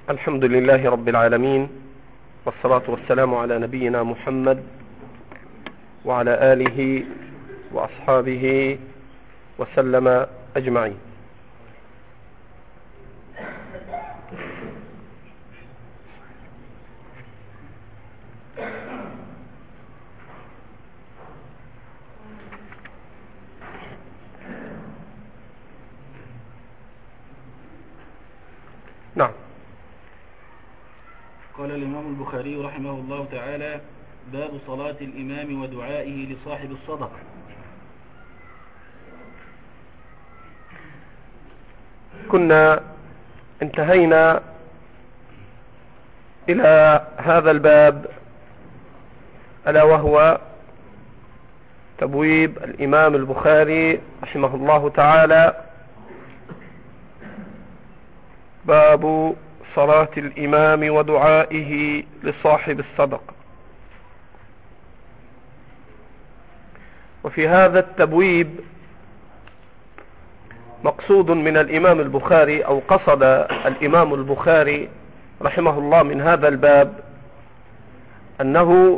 الحمد لله رب العالمين، والصلاة والسلام على نبينا محمد وعلى آله وأصحابه وسلم أجمعين. نعم. قال الإمام البخاري رحمه الله تعالى: باب صلاة الإمام ودعائه لصاحب الصدقة. كنا انتهينا إلى هذا الباب، ألا وهو تبويب الإمام البخاري رحمه الله تعالى باب صلاة الإمام ودعائه لصاحب الصدقة. وفي هذا التبويب مقصود من الإمام البخاري، أو قصد الإمام البخاري رحمه الله من هذا الباب أنه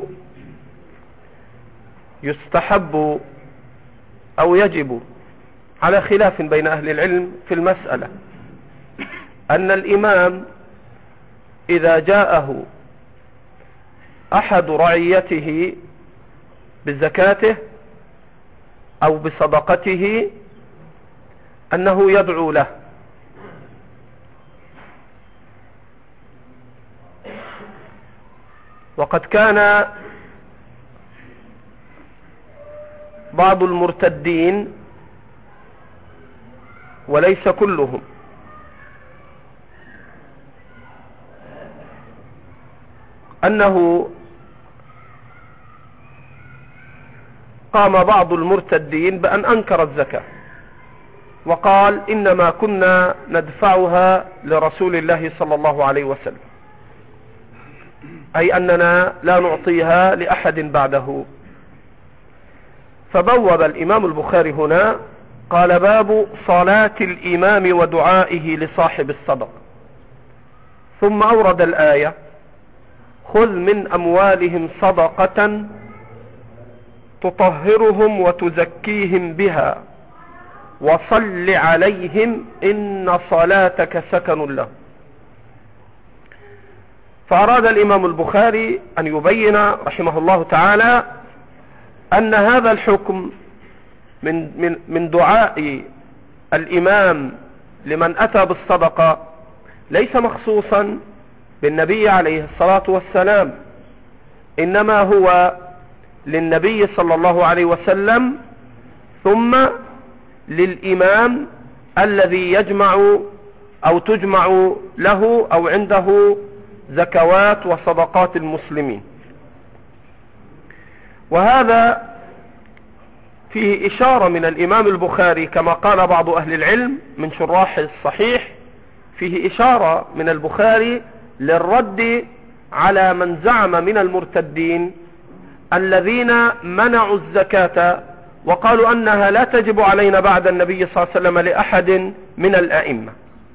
يستحب أو يجب على خلاف بين أهل العلم في المسألة أن الإمام إذا جاءه أحد رعيته بزكاته أو بصدقته أنه يدعو له، وقد كان بعض المرتدين وليس كلهم أنه قام بعض المرتدين بأن أنكر الزكاة وقال إنما كنا ندفعها لرسول الله صلى الله عليه وسلم، أي أننا لا نعطيها لأحد بعده. فبوب الإمام البخاري هنا قال: باب صلاة الإمام ودعائه لصاحب الصدقة، ثم أورد الآية: خذ من أموالهم صدقة تطهرهم وتزكيهم بها وصل عليهم إن صلاتك سكن لهم. فأراد الإمام البخاري أن يبين رحمه الله تعالى أن هذا الحكم من دعاء الإمام لمن أتى بالصدقة ليس مخصوصا بالنبي عليه الصلاة والسلام، إنما هو للنبي صلى الله عليه وسلم ثم للإمام الذي يجمع أو تجمع له أو عنده زكوات وصدقات المسلمين. وهذا فيه إشارة من الإمام البخاري كما قال بعض أهل العلم من شراح الصحيح، فيه إشارة من البخاري للرد على من زعم من المرتدين الذين منعوا الزكاة وقالوا أنها لا تجب علينا بعد النبي صلى الله عليه وسلم لأحد من الأئمة.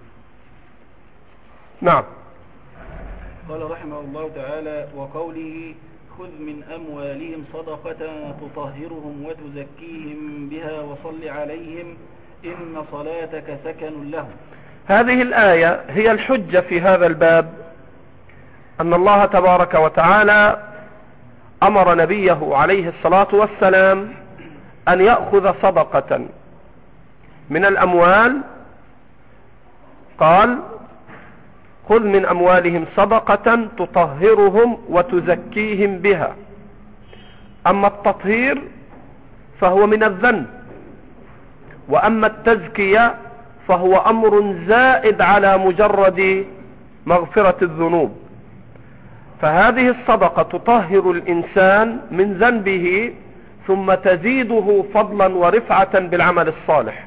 نعم. قال رحمه الله تعالى: وقوله: خذ من أموالهم صدقة تطهرهم وتزكيهم بها وصل عليهم إن صلاتك سكن لهم. هذه الآية هي الحجة في هذا الباب، أن الله تبارك وتعالى أمر نبيه عليه الصلاة والسلام أن يأخذ صدقة من الأموال. قال: خذ من أموالهم صدقة تطهرهم وتزكيهم بها. أما التطهير فهو من الذنب، وأما التزكية فهو أمر زائد على مجرد مغفرة الذنوب. فهذه الصدقة تطهر الإنسان من ذنبه ثم تزيده فضلا ورفعة بالعمل الصالح.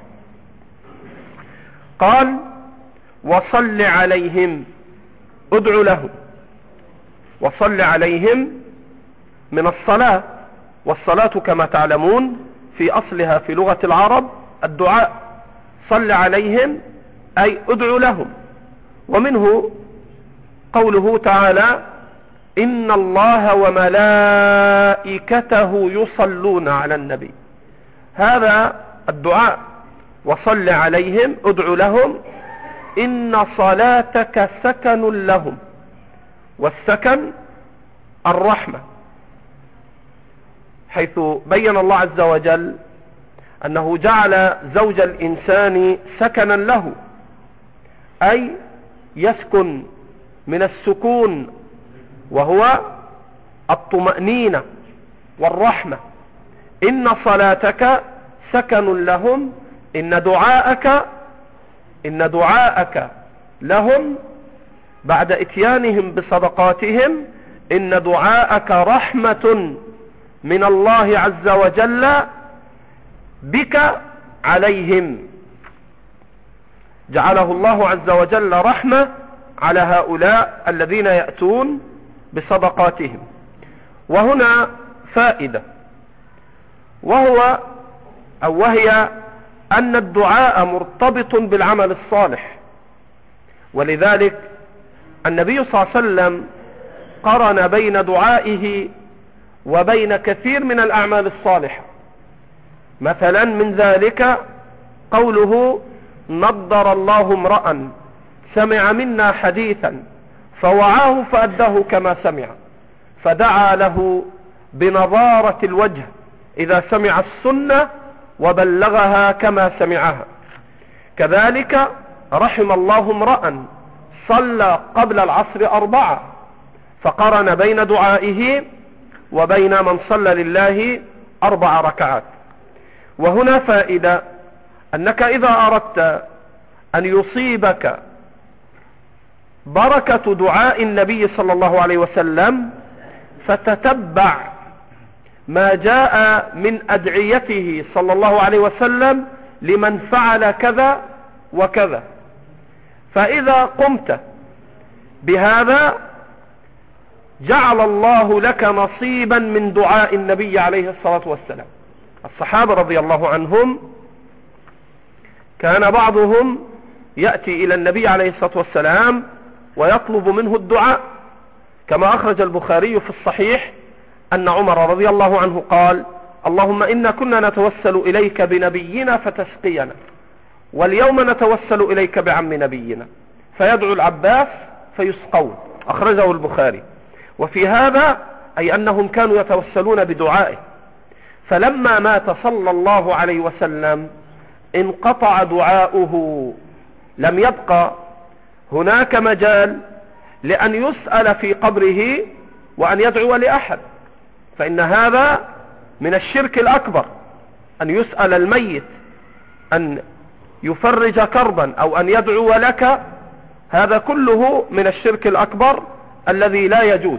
قال: وصل عليهم، ادع لهم. وصل عليهم من الصلاة، والصلاة كما تعلمون في أصلها في لغة العرب الدعاء. صل عليهم أي ادع لهم، ومنه قوله تعالى: إن الله وملائكته يصلون على النبي. هذا الدعاء: وصل عليهم، ادع لهم، إن صلاتك سكن لهم. والسكن الرحمة، حيث بين الله عز وجل أنه جعل زوج الإنسان سكنا له، أي يسكن من السكون وهو الطمأنينة والرحمة. إن صلاتك سكن لهم، إن دعاءك لهم بعد اتيانهم بصدقاتهم، إن دعاءك رحمة من الله عز وجل بك عليهم. جعله الله عز وجل رحمة على هؤلاء الذين يأتون بصدقاتهم. وهنا فائدة، وهي أن الدعاء مرتبط بالعمل الصالح، ولذلك النبي صلى الله عليه وسلم قرن بين دعائه وبين كثير من الأعمال الصالحة. مثلا من ذلك قوله: نضر الله امرأ سمع منا حديثا فوعاه فأداه كما سمع، فدعا له بنضارة الوجه إذا سمع السنة وبلغها كما سمعها. كذلك: رحم الله امرأ صلى قبل العصر 4، فقرن بين دعائه وبين من صلى لله 4 ركعات. وهنا فائدة، أنك إذا أردت أن يصيبك بركة دعاء النبي صلى الله عليه وسلم، فتتبع ما جاء من أدعيته صلى الله عليه وسلم لمن فعل كذا وكذا. فإذا قمت بهذا جعل الله لك نصيبا من دعاء النبي عليه الصلاة والسلام. الصحابة رضي الله عنهم كان بعضهم يأتي إلى النبي عليه الصلاة والسلام ويطلب منه الدعاء، كما أخرج البخاري في الصحيح أن عمر رضي الله عنه قال: اللهم إنا كنا نتوسل إليك بنبينا فتسقينا، واليوم نتوسل إليك بعم نبينا، فيدعو العباس فيسقون. أخرجه البخاري. وفي هذا أي أنهم كانوا يتوسلون بدعائه. فلما مات صلى الله عليه وسلم انقطع دعاؤه، لم يبقى هناك مجال لأن يسأل في قبره وأن يدعو لأحد، فإن هذا من الشرك الأكبر، أن يسأل الميت أن يفرج كربا أو أن يدعو لك، هذا كله من الشرك الأكبر الذي لا يجوز.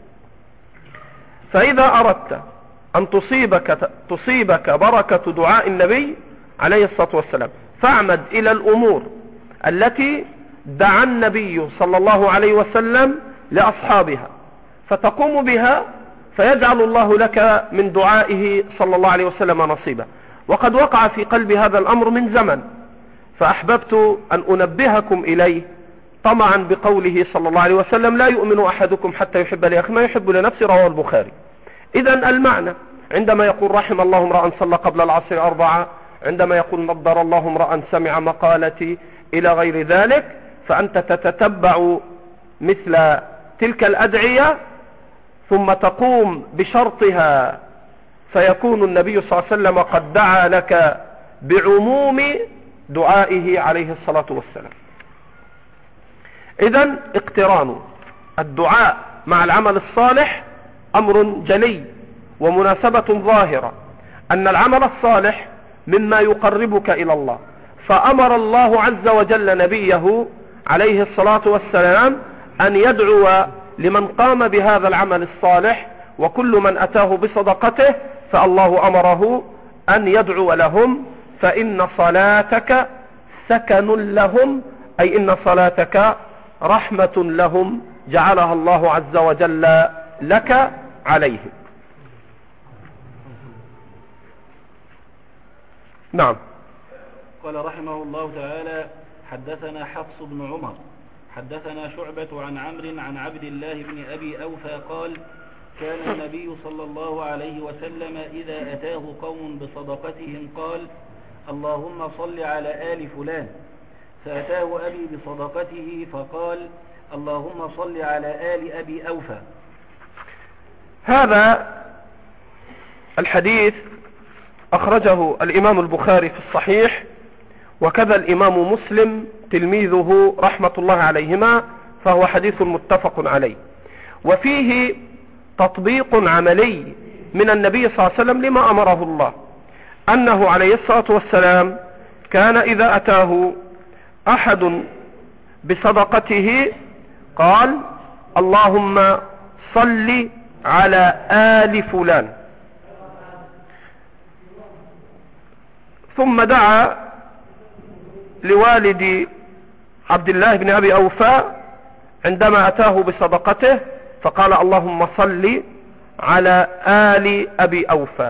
فإذا أردت أن تصيبك بركة دعاء النبي عليه الصلاة والسلام، فاعمد إلى الأمور التي دعا النبي صلى الله عليه وسلم لأصحابها، فتقوم بها، فيجعل الله لك من دعائه صلى الله عليه وسلم نصيبا. وقد وقع في قلب هذا الأمر من زمن، فأحببت أن أنبهكم إليه طمعا بقوله صلى الله عليه وسلم: لا يؤمن أحدكم حتى يحب لأخيه ما يحب لنفسه، رواه البخاري. إذن المعنى عندما يقول رحم الله امرأ صلى قبل العصر 4، عندما يقول نضر الله امرأ سمع مقالتي، إلى غير ذلك، فأنت تتتبع مثل تلك الأدعية ثم تقوم بشرطها، فيكون النبي صلى الله عليه وسلم قد دعا لك بعموم دعائه عليه الصلاة والسلام. إذن اقتران الدعاء مع العمل الصالح أمر جلي ومناسبة ظاهرة، أن العمل الصالح مما يقربك إلى الله، فأمر الله عز وجل نبيه عليه الصلاة والسلام أن يدعو لمن قام بهذا العمل الصالح، وكل من أتاه بصدقته فالله أمره أن يدعو لهم، فإن صلاتك سكن لهم، أي إن صلاتك رحمة لهم جعلها الله عز وجل لك عليهم. نعم. قال رحمه الله تعالى: حدثنا حفص بن عمر حدثنا شعبة عن عمرو عن عبد الله بن أبي أوفى قال كان النبي صلى الله عليه وسلم إذا أتاه قوم بصدقتهم قال اللهم صل على آل فلان، فأتاه أبي بصدقته فقال اللهم صل على آل أبي أوفى. هذا الحديث أخرجه الإمام البخاري في الصحيح، وكذا الإمام مسلم تلميذه رحمة الله عليهما، فهو حديث متفق عليه، وفيه تطبيق عملي من النبي صلى الله عليه وسلم لما أمره الله، أنه عليه الصلاة والسلام كان إذا أتاه أحد بصدقته قال اللهم صل على آل فلان، ثم دعا لوالد عبد الله بن أبي أوفى عندما أتاه بصدقته فقال اللهم صل على آل أبي أوفى.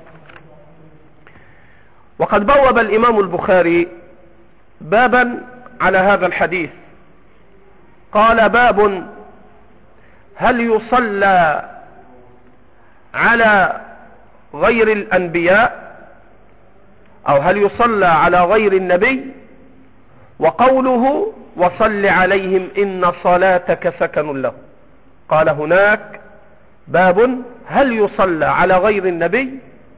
وقد بوب الإمام البخاري بابا على هذا الحديث، قال باب هل يصلى على غير الأنبياء أو هل يصلى على غير النبي، وقوله وصل عليهم إن صلاتك سكن له. قال هناك باب هل يصلى على غير النبي،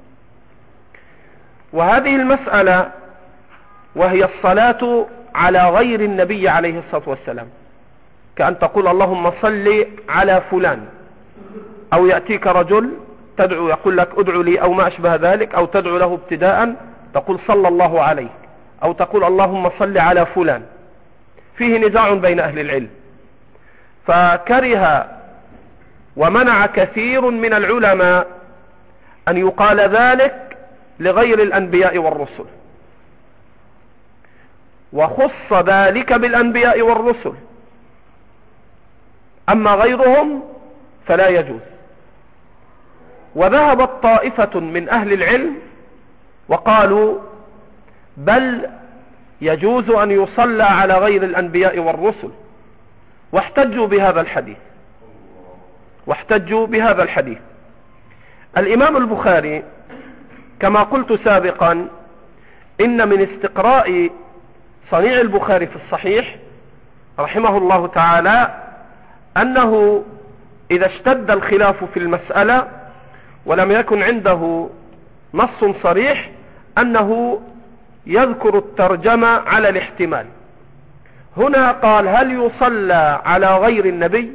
وهذه المسألة وهي الصلاة على غير النبي عليه الصلاة والسلام، كأن تقول اللهم صل على فلان، أو يأتيك رجل تدعو يقول لك ادعو لي أو ما أشبه ذلك، أو تدعو له ابتداء تقول صلى الله عليه، أو تقول اللهم صل على فلان. فيه نزاع بين أهل العلم، فكره ومنع كثير من العلماء أن يقال ذلك لغير الأنبياء والرسل، وخص ذلك بالأنبياء والرسل، أما غيرهم فلا يجوز. وذهبت طائفة من أهل العلم وقالوا بل يجوز أن يصلى على غير الأنبياء والرسل، واحتجوا بهذا الحديث. الإمام البخاري كما قلت سابقا إن من استقراء صنيع البخاري في الصحيح رحمه الله تعالى أنه إذا اشتد الخلاف في المسألة ولم يكن عنده نص صريح أنه يذكر الترجمة على الاحتمال. هنا قال هل يصلى على غير النبي،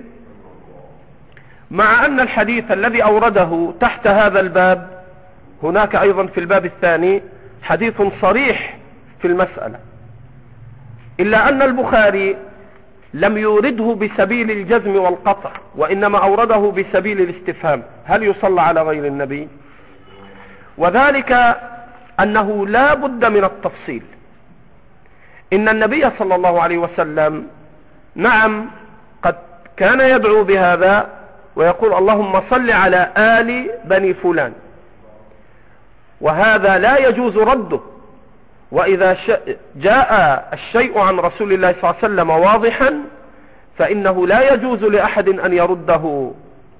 مع أن الحديث الذي أورده تحت هذا الباب هناك أيضا في الباب الثاني حديث صريح في المسألة، إلا أن البخاري لم يورده بسبيل الجزم والقطع، وإنما أورده بسبيل الاستفهام هل يصلى على غير النبي، وذلك أنه لا بد من التفصيل. إن النبي صلى الله عليه وسلم نعم قد كان يدعو بهذا ويقول اللهم صل على آل بني فلان، وهذا لا يجوز رده، وإذا جاء الشيء عن رسول الله صلى الله عليه وسلم واضحا فإنه لا يجوز لأحد أن يرده،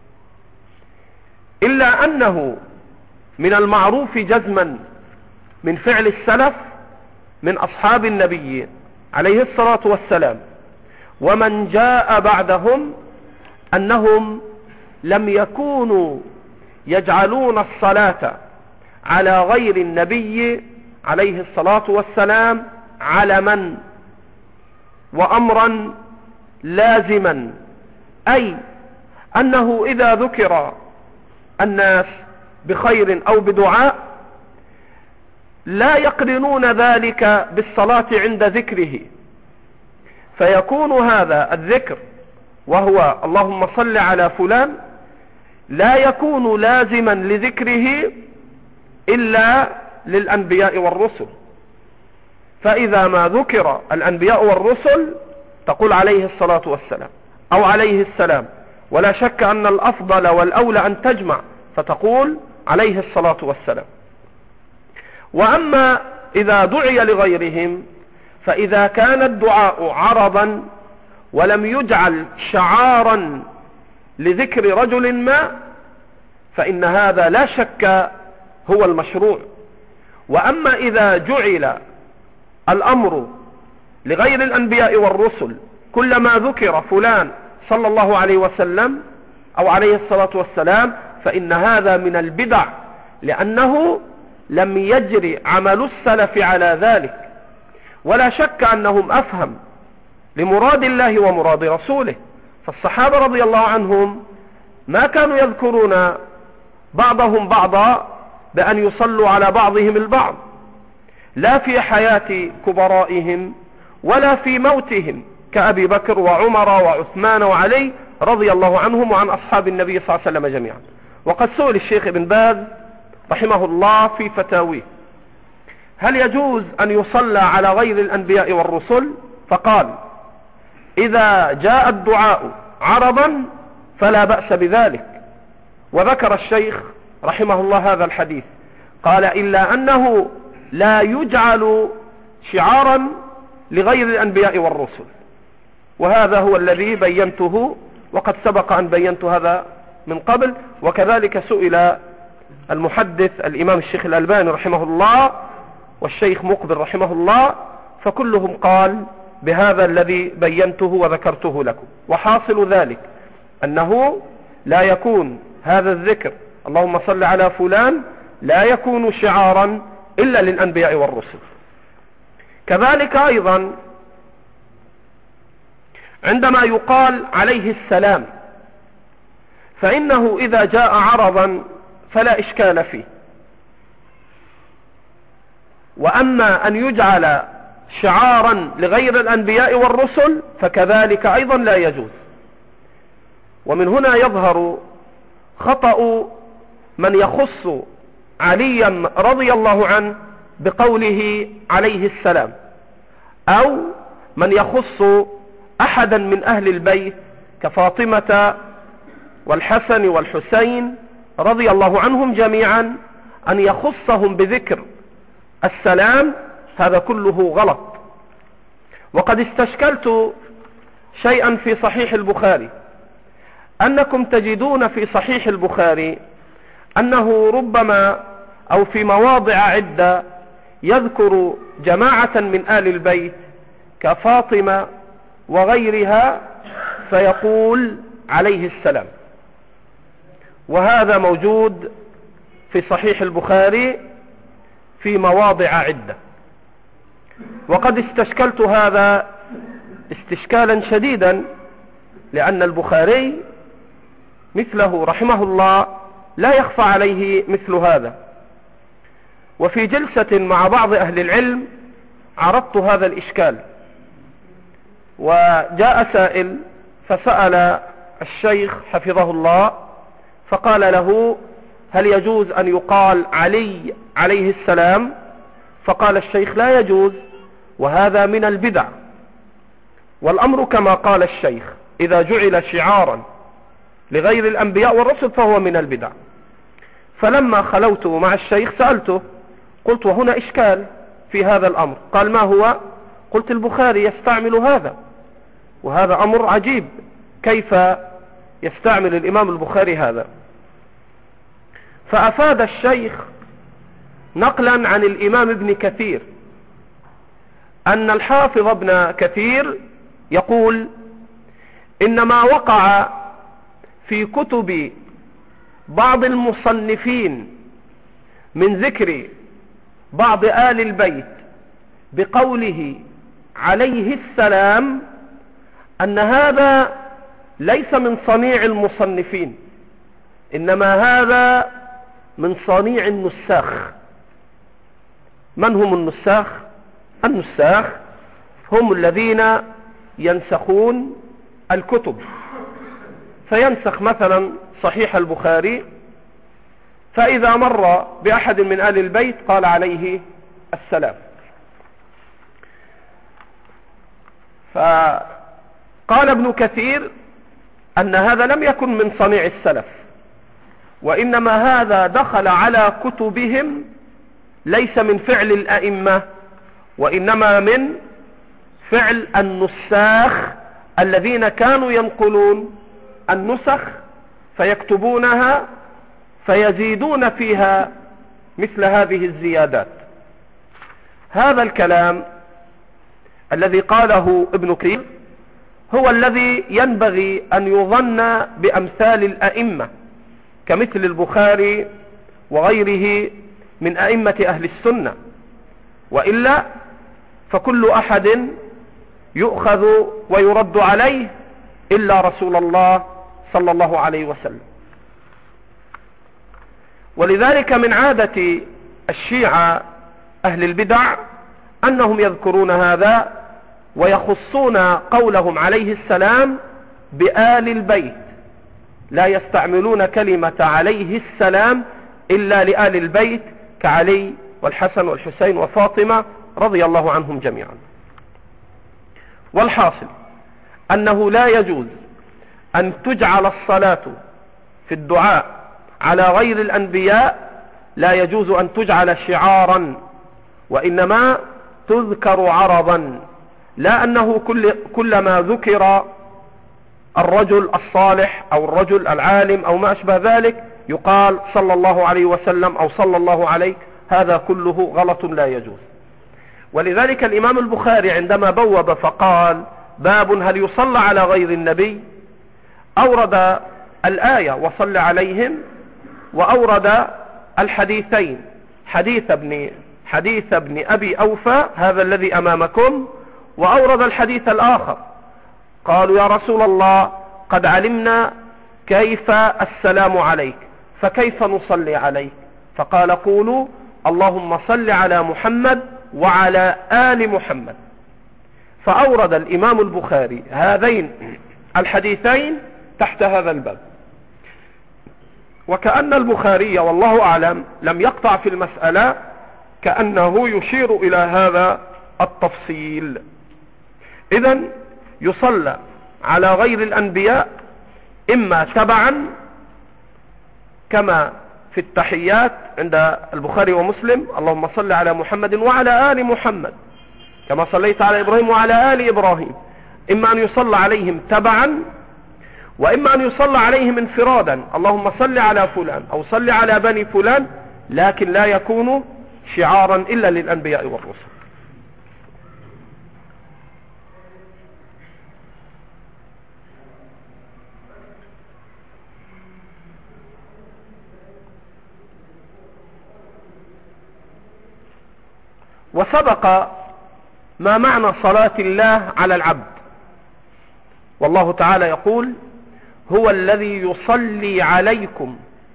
إلا أنه من المعروف جزما من فعل السلف من أصحاب النبي عليه الصلاة والسلام ومن جاء بعدهم أنهم لم يكونوا يجعلون الصلاة على غير النبي عليه الصلاة والسلام علما وأمرا لازما، أي أنه إذا ذكر الناس بخير أو بدعاء لا يقرنون ذلك بالصلاة عند ذكره، فيكون هذا الذكر وهو اللهم صل على فلان لا يكون لازما لذكره إلا للأنبياء والرسل. فإذا ما ذكر الأنبياء والرسل تقول عليه الصلاة والسلام أو عليه السلام، ولا شك أن الأفضل والأولى أن تجمع فتقول عليه الصلاة والسلام. وأما إذا دعي لغيرهم فإذا كان الدعاء عرضا ولم يجعل شعارا لذكر رجل ما، فإن هذا لا شك هو المشروع. وأما إذا جعل الأمر لغير الأنبياء والرسل كلما ذكر فلان صلى الله عليه وسلم أو عليه الصلاة والسلام، فإن هذا من البدع، لأنه لم يجري عمل السلف على ذلك. ولا شك أنهم أفهم لمراد الله ومراد رسوله. فالصحابة رضي الله عنهم ما كانوا يذكرون بعضهم بعضا بأن يصلوا على بعضهم البعض، لا في حياة كبرائهم ولا في موتهم، كأبي بكر وعمر وعثمان وعلي رضي الله عنهم وعن أصحاب النبي صلى الله عليه وسلم جميعا. وقد سئل الشيخ ابن باز رحمه الله في فتاويه: هل يجوز أن يصلى على غير الأنبياء والرسل؟ فقال: إذا جاء الدعاء عرضا فلا بأس بذلك. وذكر الشيخ رحمه الله هذا الحديث، قال: إلا أنه لا يجعل شعارا لغير الأنبياء والرسل. وهذا هو الذي بينته، وقد سبق أن بينت هذا من قبل. وكذلك سئل المحدث الإمام الشيخ الألباني رحمه الله والشيخ مقبل رحمه الله، فكلهم قال بهذا الذي بينته وذكرته لكم. وحاصل ذلك أنه لا يكون هذا الذكر اللهم صل على فلان لا يكون شعارا إلا للأنبياء والرسل. كذلك أيضا عندما يقال عليه السلام، فإنه إذا جاء عرضا فلا إشكال فيه. وأما أن يجعل شعارا لغير الأنبياء والرسل فكذلك أيضا لا يجوز. ومن هنا يظهر خطأ من يخص عليا رضي الله عنه بقوله عليه السلام، أو من يخص أحدا من أهل البيت كفاطمة والحسن والحسين رضي الله عنهم جميعا، أن يخصهم بذكر السلام، هذا كله غلط. وقد استشكلت شيئا في صحيح البخاري، أنكم تجدون في صحيح البخاري أنه ربما أو في مواضع عدة يذكر جماعة من آل البيت كفاطمة وغيرها فيقول عليه السلام، وهذا موجود في صحيح البخاري في مواضع عدة. وقد استشكلت هذا استشكالا شديدا، لأن البخاري مثله رحمه الله لا يخفى عليه مثل هذا. وفي جلسة مع بعض أهل العلم عرضت هذا الإشكال، وجاء سائل فسأل الشيخ حفظه الله فقال له: هل يجوز أن يقال علي عليه السلام؟ فقال الشيخ: لا يجوز، وهذا من البدع. والأمر كما قال الشيخ، إذا جعل شعارا لغير الأنبياء والرسل فهو من البدع. فلما خلوت مع الشيخ سألته، قلت: وهنا إشكال في هذا الأمر. قال: ما هو؟ قلت: البخاري يستعمل هذا، وهذا أمر عجيب، كيف يستعمل الإمام البخاري هذا؟ فأفاد الشيخ نقلا عن الإمام ابن كثير أن الحافظ ابن كثير يقول: إنما وقع في كتب بعض المصنفين من ذكر بعض آل البيت بقوله عليه السلام أن هذا ليس من صنيع المصنفين، إنما هذا من صنيع النساخ. من هم النساخ؟ النساخ هم الذين ينسخون الكتب، فينسخ مثلا صحيح البخاري، فإذا مر بأحد من آل البيت قال عليه السلام. فقال ابن كثير أن هذا لم يكن من صنيع السلف، وإنما هذا دخل على كتبهم، ليس من فعل الأئمة، وإنما من فعل النساخ الذين كانوا ينقلون النسخ فيكتبونها فيزيدون فيها مثل هذه الزيادات. هذا الكلام الذي قاله ابن كثير هو الذي ينبغي أن يظن بأمثال الأئمة كمثل البخاري وغيره من أئمة أهل السنة، وإلا فكل أحد يؤخذ ويرد عليه إلا رسول الله صلى الله عليه وسلم. ولذلك من عادة الشيعة أهل البدع أنهم يذكرون هذا ويخصون قولهم عليه السلام بآل البيت، لا يستعملون كلمة عليه السلام إلا لآل البيت كعلي والحسن والحسين وفاطمة رضي الله عنهم جميعا. والحاصل أنه لا يجوز أن تجعل الصلاة في الدعاء على غير الأنبياء، لا يجوز أن تجعل شعارا، وإنما تذكر عرضا، لا أنه كلما ذكر الرجل الصالح أو الرجل العالم أو ما أشبه ذلك يقال صلى الله عليه وسلم أو صلى الله عليه، هذا كله غلط لا يجوز. ولذلك الإمام البخاري عندما بوب فقال باب هل يصلى على غير النبي أورد الآية وصل عليهم، وأورد الحديثين، حديث ابن أبي أوفى هذا الذي أمامكم، وأورد الحديث الآخر. قالوا يا رسول الله قد علمنا كيف السلام عليك فكيف نصلي عليك؟ فقال قولوا اللهم صل على محمد وعلى آل محمد. فأورد الإمام البخاري هذين الحديثين تحت هذا الباب، وكأن البخاري والله أعلم لم يقطع في المسألة، كأنه يشير إلى هذا التفصيل. إذن يصلى على غير الأنبياء إما تبعا كما في التحيات عند البخاري ومسلم اللهم صل على محمد وعلى آل محمد كما صليت على إبراهيم وعلى آل إبراهيم، إما أن يصلى عليهم تبعا، وإما أن يصلى عليهم انفرادا اللهم صل على فلان أو صل على بني فلان، لكن لا يكون شعارا إلا للأنبياء والرسل. وسبق ما معنى صلاة الله على العبد، والله تعالى يقول هو الذي يصلي عليكم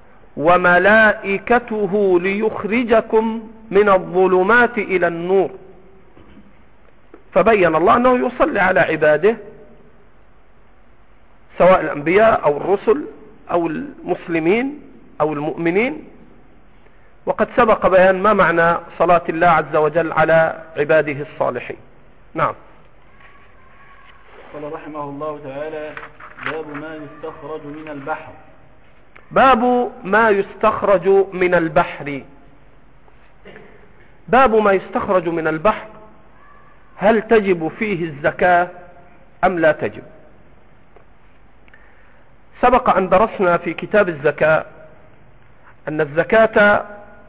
وملائكته ليخرجكم من الظلمات إلى النور. فبين الله أنه يصلي على عباده سواء الأنبياء أو الرسل أو المسلمين أو المؤمنين. وقد سبق بيان ما معنى صلاة الله عز وجل على عباده الصالحين. نعم. قال رحمه الله تعالى باب ما يستخرج من البحر. باب ما يستخرج من البحر. باب ما يستخرج من البحر، هل تجب فيه الزكاة أم لا تجب؟ سبق أن درسنا في كتاب الزكاة أن الزكاة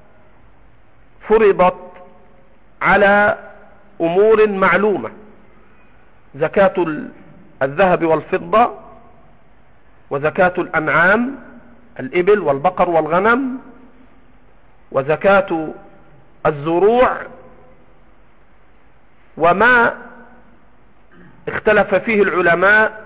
فرضت على أمور معلومة: زكاة الذهب والفضة، وزكاة الأنعام الإبل والبقر والغنم، وزكاة الزروع، وما اختلف فيه العلماء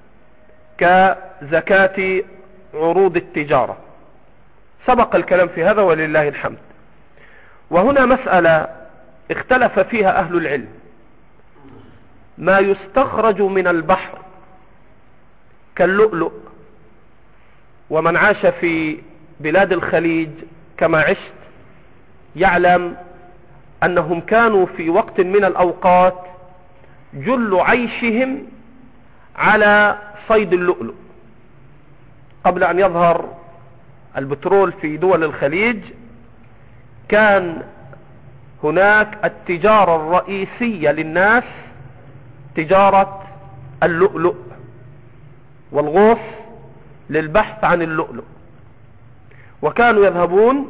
كزكاة عروض التجارة. سبق الكلام في هذا ولله الحمد. وهنا مسألة اختلف فيها أهل العلم: ما يستخرج من البحر كاللؤلؤ، ومن عاش في بلاد الخليج كما عشت يعلم أنهم كانوا في وقت من الأوقات جل عيشهم على صيد اللؤلؤ قبل أن يظهر البترول في دول الخليج. كان هناك التجارة الرئيسية للناس تجارة اللؤلؤ، والغوص للبحث عن اللؤلؤ. وكانوا يذهبون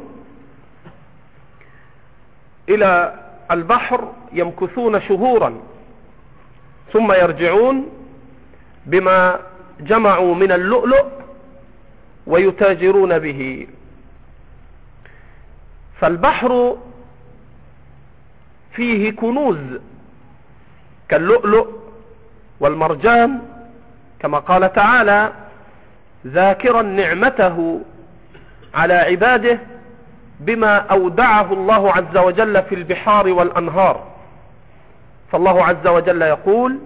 إلى البحر يمكثون شهورا ثم يرجعون بما جمعوا من اللؤلؤ ويتاجرون به. فالبحر فيه كنوز كاللؤلؤ والمرجان، كما قال تعالى: ذاكرا نعمته على عباده بما أودعه الله عز وجل في البحار والأنهار. فالله عز وجل يقول: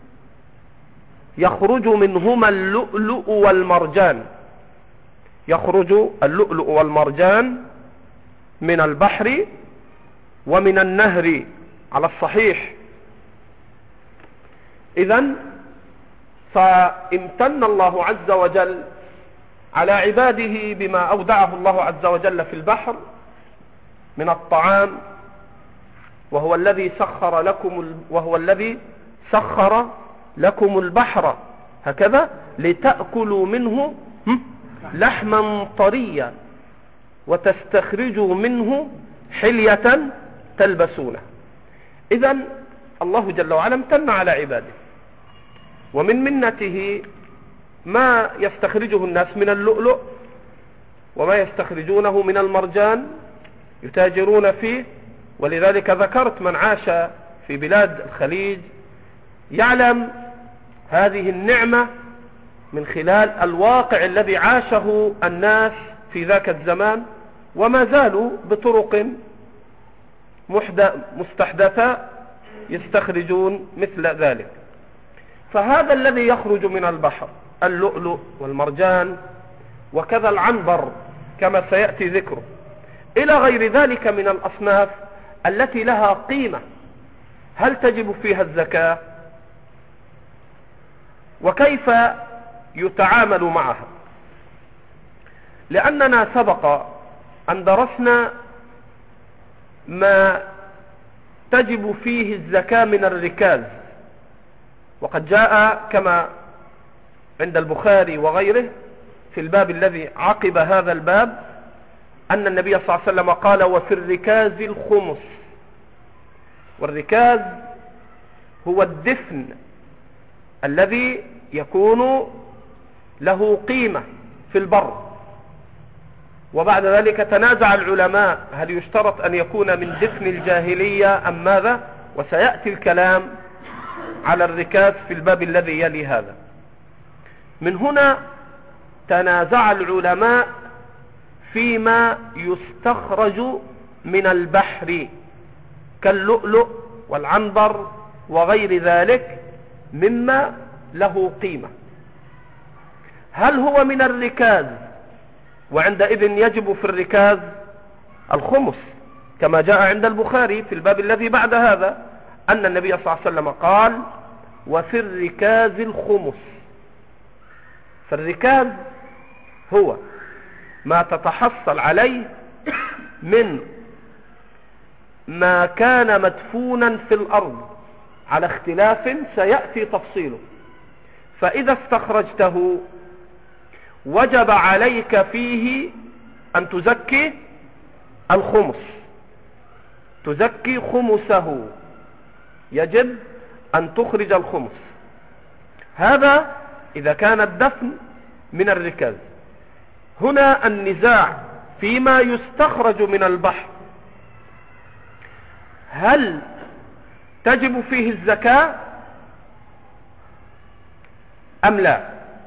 يخرج منهما اللؤلؤ والمرجان. يخرج اللؤلؤ والمرجان من البحر ومن النهر على الصحيح. إذن فامتن الله عز وجل على عباده بما أودعه الله عز وجل في البحر من الطعام، وهو الذي سخر لكم البحر هكذا لتأكلوا منه لحما طريا وتستخرجوا منه حلية تلبسونه. إذن الله جل وعلا امتن على عباده، ومن منته ما يستخرجه الناس من اللؤلؤ وما يستخرجونه من المرجان يتاجرون فيه. ولذلك ذكرت من عاش في بلاد الخليج يعلم هذه النعمة من خلال الواقع الذي عاشه الناس في ذاك الزمان، وما زالوا بطرق مستحدثة يستخرجون مثل ذلك. فهذا الذي يخرج من البحر اللؤلؤ والمرجان، وكذا العنبر كما سيأتي ذكره، إلى غير ذلك من الأصناف التي لها قيمة. هل تجب فيها الزكاة؟ وكيف يتعامل معها؟ لأننا سبق أن درسنا ما تجب فيه الزكاة من الركاز، وقد جاء كما عند البخاري وغيره في الباب الذي عقب هذا الباب أن النبي صلى الله عليه وسلم قال: وفي الركاز الخمس. والركاز هو الدفن الذي يكون له قيمة في البر. وبعد ذلك تنازع العلماء هل يشترط أن يكون من دفن الجاهلية أم ماذا، وسيأتي الكلام على الركاز في الباب الذي يلي هذا. من هنا تنازع العلماء فيما يستخرج من البحر كاللؤلؤ والعنبر وغير ذلك مما له قيمة. هل هو من الركاز؟ وعندئذ يجب في الركاز الخمس، كما جاء عند البخاري في الباب الذي بعد هذا أن النبي صلى الله عليه وسلم قال: وفي الركاز الخمس. فالركاز هو ما تتحصل عليه من ما كان مدفونا في الأرض على اختلاف سيأتي تفصيله. فإذا استخرجته وجب عليك فيه أن تزكي الخمس، تزكي خمسه، يجب أن تخرج الخمس. هذا إذا كان الدفن من الركاز. هنا النزاع فيما يستخرج من البحر، هل تجب فيه الزكاة أم لا؟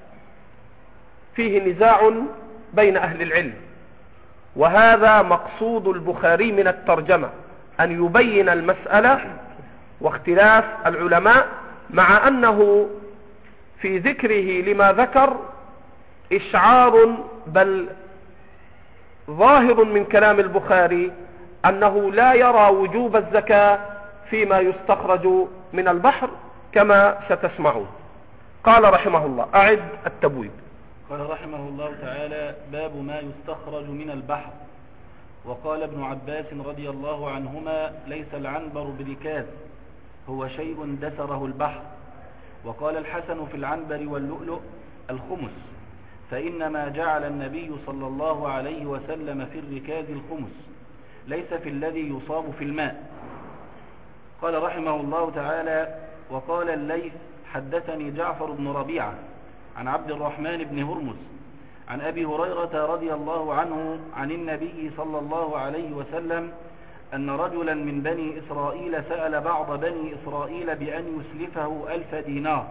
فيه نزاع بين أهل العلم، وهذا مقصود البخاري من الترجمة، أن يبين المسألة واختلاف العلماء، مع أنه في ذكره لما ذكر إشعار بل ظاهر من كلام البخاري أنه لا يرى وجوب الزكاة فيما يستخرج من البحر كما ستسمعون. قال رحمه الله: أعد التبويب. قال رحمه الله تعالى: باب ما يستخرج من البحر. وقال ابن عباس رضي الله عنهما: ليس العنبر بركاز، هو شيء دسره البحر، وقال الحسن في العنبر واللؤلؤ الخمس، فإنما جعل النبي صلى الله عليه وسلم في الركاز الخمس، ليس في الذي يصاب في الماء. قال رحمه الله تعالى: وقال الليث حدثني جعفر بن ربيعة عن عبد الرحمن بن هرمز عن أبي هريرة رضي الله عنه عن النبي صلى الله عليه وسلم أن رجلا من بني إسرائيل سأل بعض بني إسرائيل بأن يسلفه 1000 دينار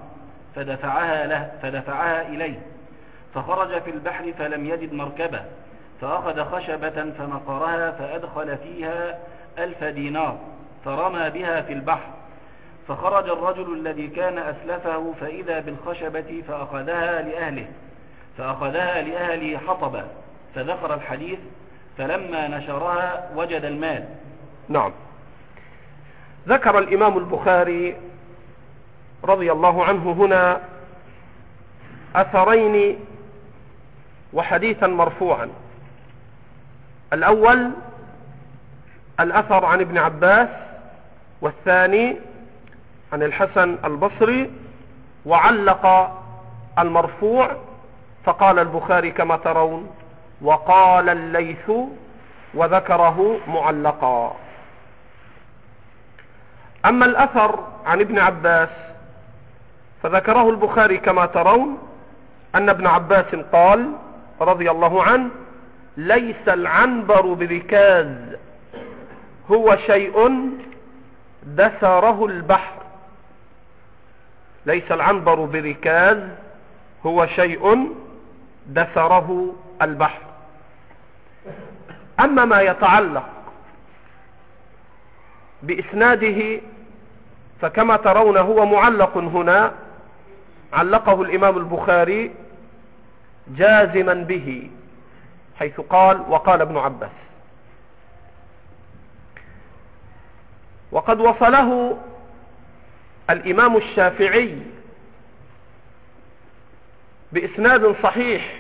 فدفعها إليه، فخرج في البحر فلم يجد مركبة، فأخذ خشبة فنقرها فأدخل فيها 1000 دينار فرمى بها في البحر، فخرج الرجل الذي كان أسلفه فإذا بالخشبة فأخذها لأهله حطبا، فذكر الحديث، فلما نشرها وجد المال. نعم. ذكر الإمام البخاري رضي الله عنه هنا أثرين وحديثا مرفوعا. الأول الأثر عن ابن عباس، والثاني عن الحسن البصري، وعلق المرفوع فقال البخاري كما ترون: وقال الليث، وذكره معلقا. أما الأثر عن ابن عباس فذكره البخاري كما ترون أن ابن عباس قال رضي الله عنه: ليس العنبر بركاز، هو شيء دسره البحر. ليس العنبر بركاز، هو شيء دسره البحر. أما ما يتعلق بإسناده فكما ترون هو معلق هنا، علقه الإمام البخاري جازما به، حيث قال: وقال ابن عباس. وقد وصله الإمام الشافعي بإسناد صحيح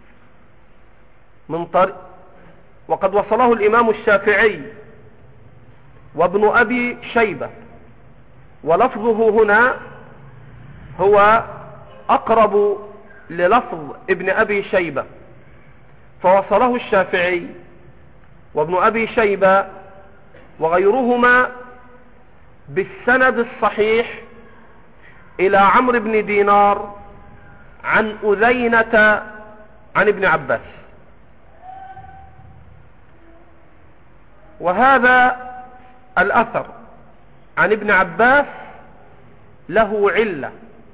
وقد وصله الإمام الشافعي وابن أبي شيبة، ولفظه هنا هو أقرب للفظ ابن أبي شيبة، فوصله الشافعي وابن أبي شيبة وغيرهما بالسند الصحيح إلى عمرو بن دينار عن أذينة عن ابن عباس. وهذا الأثر عن ابن عباس له علة،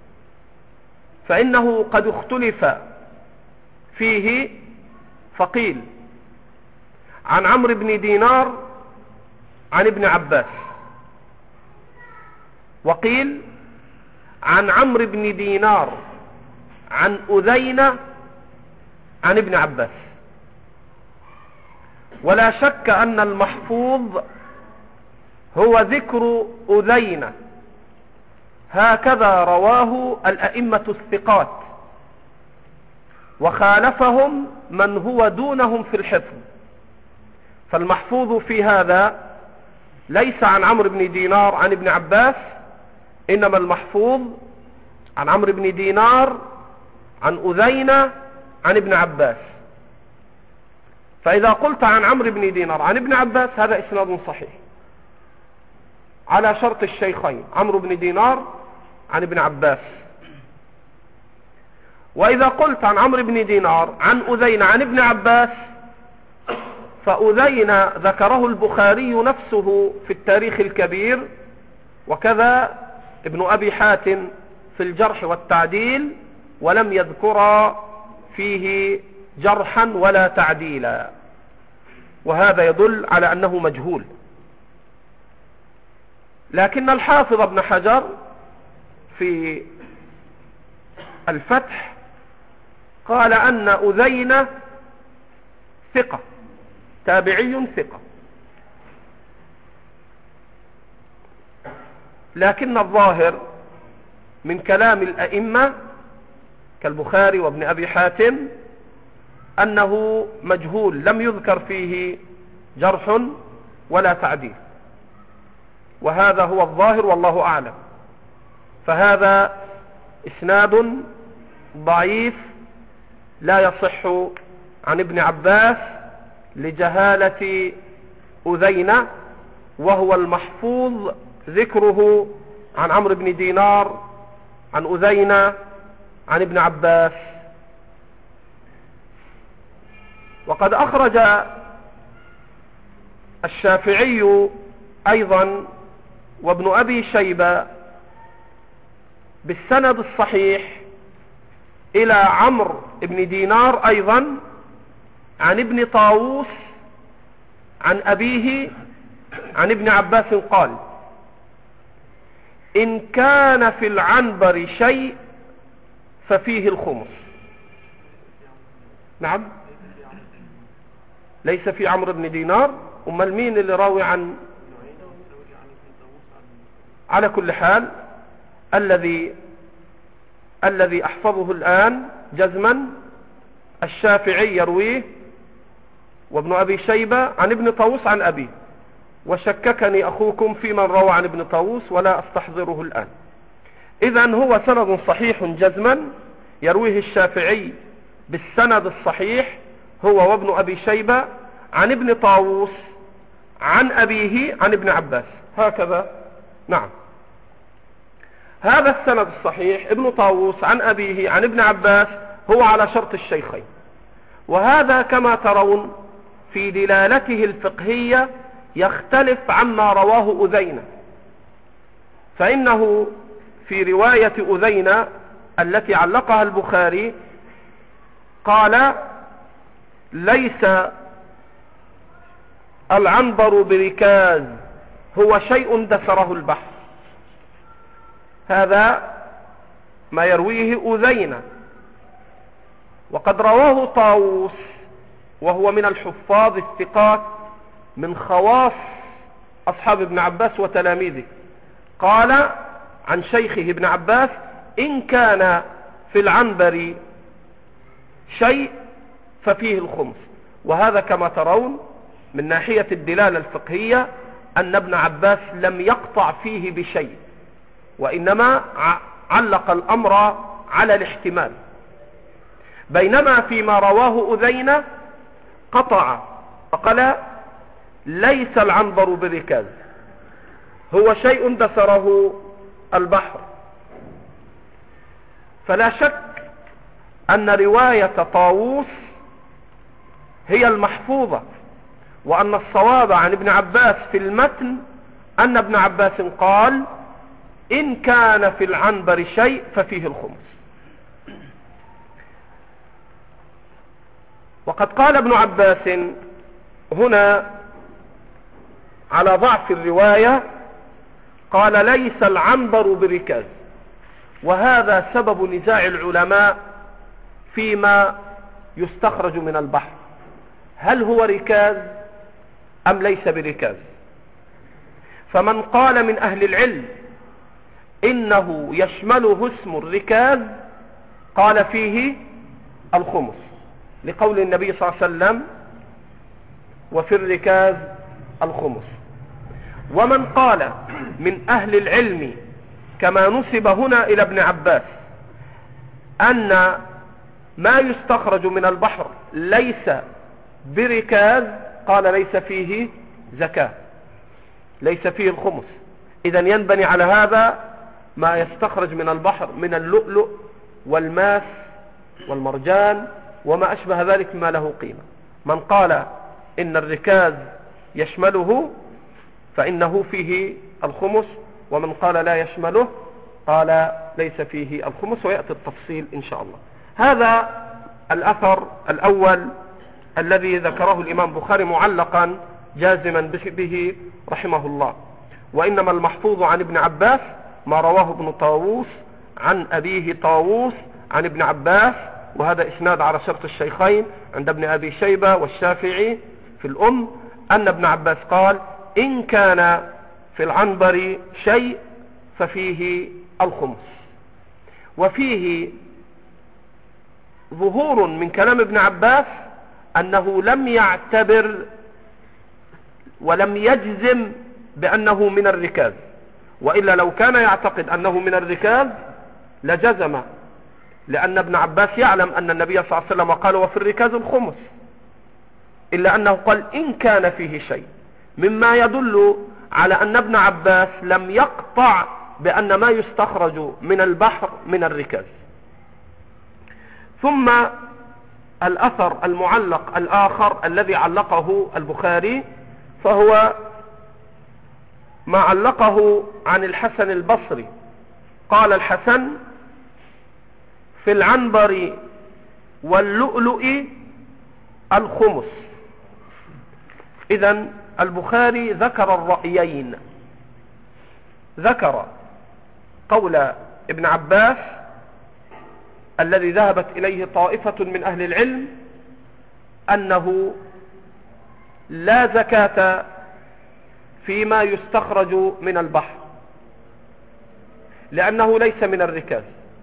فإنه قد اختلف فيه، فقيل عن عمرو بن دينار عن ابن عباس، وقيل عن عمرو بن دينار عن أذينة عن ابن عباس. ولا شك أن المحفوظ هو ذكر أذينة، هكذا رواه الأئمة الثقات، وخالفهم من هو دونهم في الحفظ. فالمحفوظ في هذا ليس عن عمرو بن دينار عن ابن عباس، إنما المحفوظ عن عمرو بن دينار عن أذينة عن ابن عباس. فإذا قلت عن عمرو بن دينار عن ابن عباس هذا إسناد صحيح على شرط الشيخين، عمرو بن دينار عن ابن عباس. وإذا قلت عن عمرو بن دينار عن أذينة عن ابن عباس، فأذينة ذكره البخاري نفسه في التاريخ الكبير، وكذا ابن أبي حاتم في الجرح والتعديل، ولم يذكر فيه جرحا ولا تعديلا، وهذا يدل على أنه مجهول. لكن الحافظ ابن حجر في الفتح قال أن أذينة ثقة، تابعي ثقة، لكن الظاهر من كلام الأئمة كالبخاري وابن أبي حاتم أنه مجهول، لم يذكر فيه جرح ولا تعديل، وهذا هو الظاهر والله أعلم. فهذا إسناد ضعيف لا يصح عن ابن عباس لجهالة أذينة، وهو المحفوظ ذكره عن عمرو بن دينار عن أذينة عن ابن عباس. وقد أخرج الشافعي أيضا وابن أبي شيبة بالسند الصحيح إلى عمرو بن دينار أيضا عن ابن طاووس عن أبيه عن ابن عباس قال: إن كان في العنبر شيء ففيه الخمس. نعم، ليس في عمرو بن دينار. أمال مين اللي راوي عن؟ على كل حال الذي أحفظه الآن جزما الشافعي يرويه وابن أبي شيبة عن ابن طاووس عن أبيه، وشككني أخوكم في من روى عن ابن طاووس ولا أستحضره الآن. إذن هو سند صحيح جزما يرويه الشافعي بالسند الصحيح هو وابن أبي شيبة عن ابن طاووس عن أبيه عن ابن عباس، هكذا. نعم، هذا السند الصحيح ابن طاووس عن أبيه عن ابن عباس هو على شرط الشيخين، وهذا كما ترون في دلالته الفقهية يختلف عما رواه أذينة، فإنه في رواية أذينة التي علقها البخاري قال: ليس العنبر بركاز، هو شيء دسره البحر. هذا ما يرويه أذينة. وقد رواه طاووس وهو من الحفاظ الثقات من خواص أصحاب ابن عباس وتلاميذه، قال عن شيخه ابن عباس: إن كان في العنبر شيء ففيه الخمس. وهذا كما ترون من ناحية الدلالة الفقهية أن ابن عباس لم يقطع فيه بشيء، وإنما علق الأمر على الاحتمال، بينما فيما رواه أذينة قطع فقال: ليس العنبر بركاز، هو شيء دسره البحر. فلا شك أن رواية طاووس هي المحفوظة، وأن الصواب عن ابن عباس في المتن أن ابن عباس قال: إن كان في العنبر شيء ففيه الخمس. وقد قال ابن عباس هنا على ضعف الرواية، قال: ليس العنبر بركاز، وهذا سبب نزاع العلماء فيما يستخرج من البحر، هل هو ركاز أم ليس بركاز؟ فمن قال من أهل العلم إنه يشمله اسم الركاز قال فيه الخمس، لقول النبي صلى الله عليه وسلم: وفي الركاز الخمس. ومن قال من أهل العلم كما نسب هنا إلى ابن عباس أن ما يستخرج من البحر ليس بركاز قال: ليس فيه زكاة، ليس فيه الخمس. إذن ينبني على هذا ما يستخرج من البحر من اللؤلؤ والماس والمرجان وما أشبه ذلك ما له قيمة. من قال إن الركاز يشمله فإنه فيه الخمس، ومن قال لا يشمله قال ليس فيه الخمس، ويأتي التفصيل إن شاء الله. هذا الأثر الأول الذي ذكره الإمام بخاري معلقا جازما به رحمه الله. وإنما المحفوظ عن ابن عباس ما رواه ابن طاووس عن أبيه طاووس عن ابن عباس، وهذا إسناد على شرط الشيخين عند ابن أبي شيبة والشافعي في الأم، أن ابن عباس قال: إن كان في العنبر شيء ففيه الخمس. وفيه ظهور من كلام ابن عباس أنه لم يعتبر ولم يجزم بأنه من الركاز، وإلا لو كان يعتقد أنه من الركاز لجزم، لأن ابن عباس يعلم أن النبي صلى الله عليه وسلم قال وفي الركاز الخمس، إلا أنه قال إن كان فيه شيء، مما يدل على أن ابن عباس لم يقطع بأن ما يستخرج من البحر من الركاز. ثم الأثر المعلق الآخر الذي علقه البخاري فهو ما علقه عن الحسن البصري. قال الحسن: في العنبر واللؤلؤ الخمس. إذن البخاري ذكر الرأيين، ذكر قول ابن عباس الذي ذهبت إليه طائفة من أهل العلم أنه لا زكاة فيما يستخرج من البحر لأنه ليس من الركاز،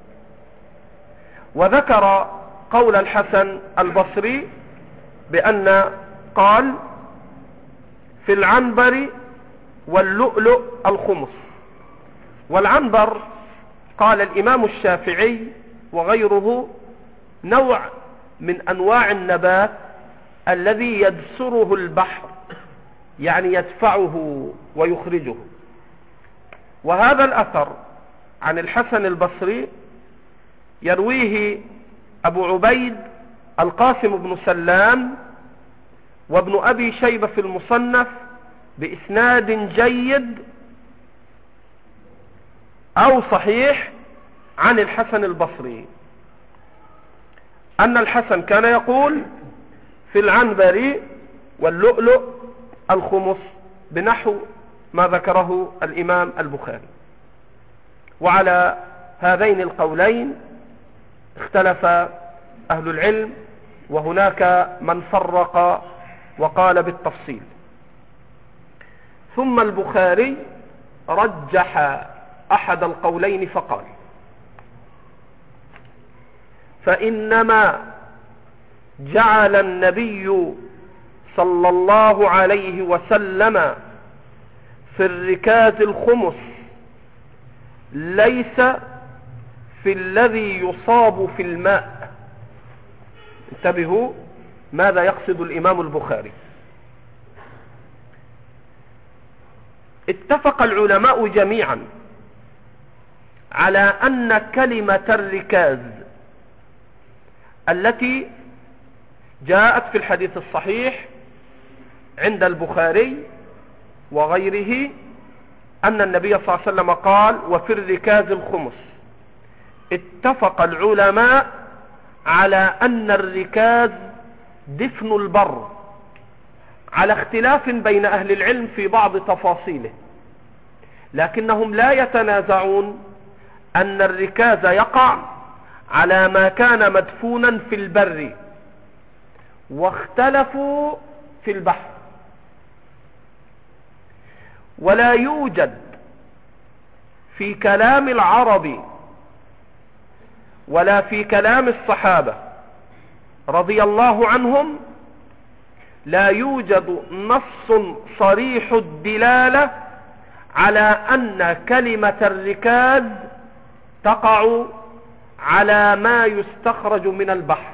وذكر قول الحسن البصري بأن قال في العنبر واللؤلؤ الخمس. والعنبر قال الإمام الشافعي وغيره نوع من أنواع النبات الذي يدسره البحر، يعني يدفعه ويخرجه. وهذا الأثر عن الحسن البصري يرويه أبو عبيد القاسم بن سلام وابن أبي شيبة في المصنف بإسناد جيد أو صحيح عن الحسن البصري أن الحسن كان يقول في العنبر واللؤلؤ الخمس بنحو ما ذكره الإمام البخاري. وعلى هذين القولين اختلف أهل العلم، وهناك من فرق وقال بالتفصيل. ثم البخاري رجح أحد القولين فقال: فإنما جعل النبي صلى الله عليه وسلم في الركاز الخمس ليس في الذي يصاب في الماء. انتبهوا ماذا يقصد الإمام البخاري. اتفق العلماء جميعا على أن كلمة الركاز التي جاءت في الحديث الصحيح عند البخاري وغيره أن النبي صلى الله عليه وسلم قال وفي الركاز الخمس، اتفق العلماء على أن الركاز دفن البر، على اختلاف بين أهل العلم في بعض تفاصيله، لكنهم لا يتنازعون أن الركاز يقع على ما كان مدفونا في البر، واختلفوا في البحر. ولا يوجد في كلام العرب ولا في كلام الصحابة رضي الله عنهم لا يوجد نص صريح الدلالة على أن كلمة الركاز تقع على ما يستخرج من البحر.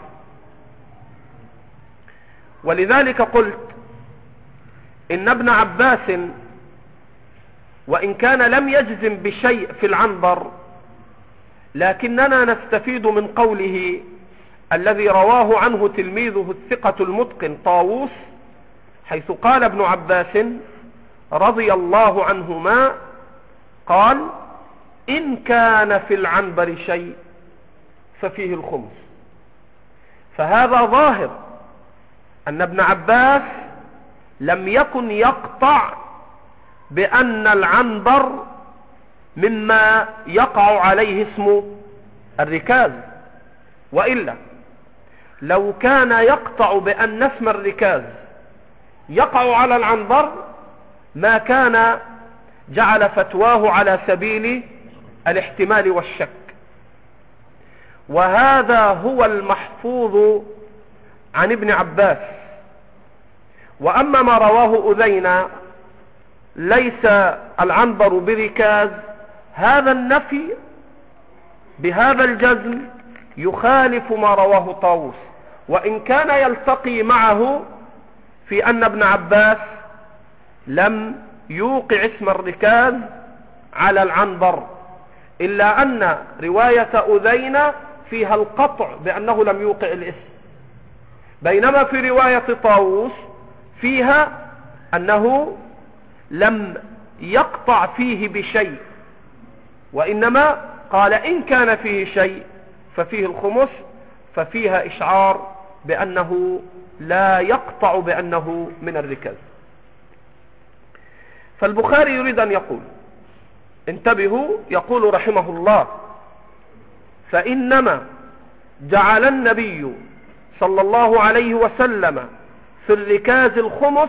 ولذلك قلت إن ابن عباس وإن كان لم يجزم بشيء في العنبر، لكننا نستفيد من قوله الذي رواه عنه تلميذه الثقة المتقن طاووس، حيث قال ابن عباس رضي الله عنهما قال إن كان في العنبر شيء ففيه الخمس. فهذا ظاهر أن ابن عباس لم يكن يقطع بأن العنبر مما يقع عليه اسم الركاز، وإلا لو كان يقطع بأن اسم الركاز يقع على العنبر ما كان جعل فتواه على سبيل الاحتمال والشك. وهذا هو المحفوظ عن ابن عباس. وأما ما رواه أذينا ليس العنبر بركاز، هذا النفي بهذا الجزم يخالف ما رواه طاووس، وإن كان يلتقي معه في أن ابن عباس لم يوقع اسم الركاز على العنبر، إلا أن رواية أذينة فيها القطع بأنه لم يوقع الاسم، بينما في رواية طاووس فيها أنه لم يقطع فيه بشيء، وإنما قال إن كان فيه شيء ففيه الخمس، ففيها إشعار بأنه لا يقطع بأنه من الركاز. فالبخاري يريد أن يقول، انتبهوا، يقول رحمه الله: فإنما جعل النبي صلى الله عليه وسلم في الركاز الخمس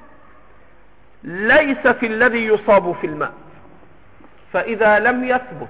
ليس في الذي يصاب في الماء. فإذا لم يثبت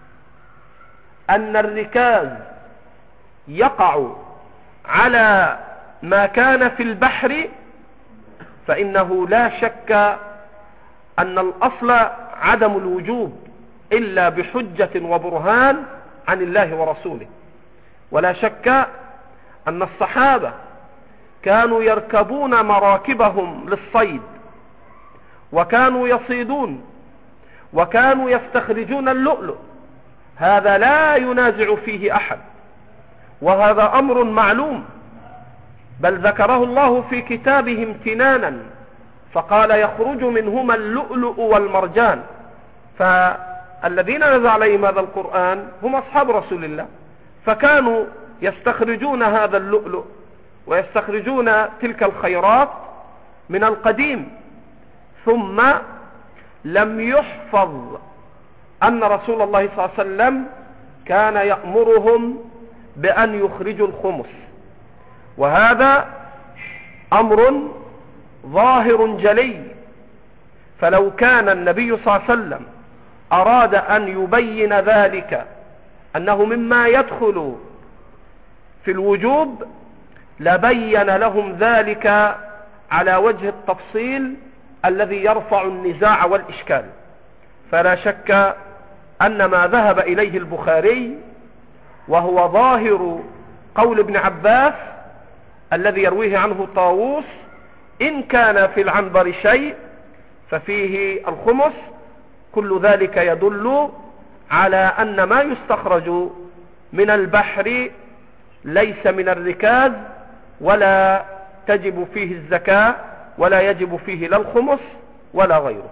أن الركاز يقع على ما كان في البحر فإنه لا شك أن الأصل عدم الوجوب إلا بحجة وبرهان عن الله ورسوله. ولا شك أن الصحابة كانوا يركبون مراكبهم للصيد، وكانوا يصيدون، وكانوا يستخرجون اللؤلؤ، هذا لا ينازع فيه أحد، وهذا أمر معلوم، بل ذكره الله في كتابه امتنانا فقال: يخرج منهما اللؤلؤ والمرجان. فالذين نزل عليهم هذا القرآن هم أصحاب رسول الله، فكانوا يستخرجون هذا اللؤلؤ ويستخرجون تلك الخيرات من القديم. ثم لم يحفظ أن رسول الله صلى الله عليه وسلم كان يأمرهم بأن يخرجوا الخمس، وهذا أمر ظاهر جلي. فلو كان النبي صلى الله عليه وسلم أراد أن يبين ذلك أنه مما يدخل في الوجوب لبين لهم ذلك على وجه التفصيل الذي يرفع النزاع والإشكال. فلا شك أن ما ذهب إليه البخاري وهو ظاهر قول ابن عباس الذي يرويه عنه طاووس: إن كان في العنبر شيء ففيه الخمس، كل ذلك يدل على أن ما يستخرج من البحر ليس من الركاز، ولا تجب فيه الزكاة، ولا يجب فيه لا الخمس ولا غيره.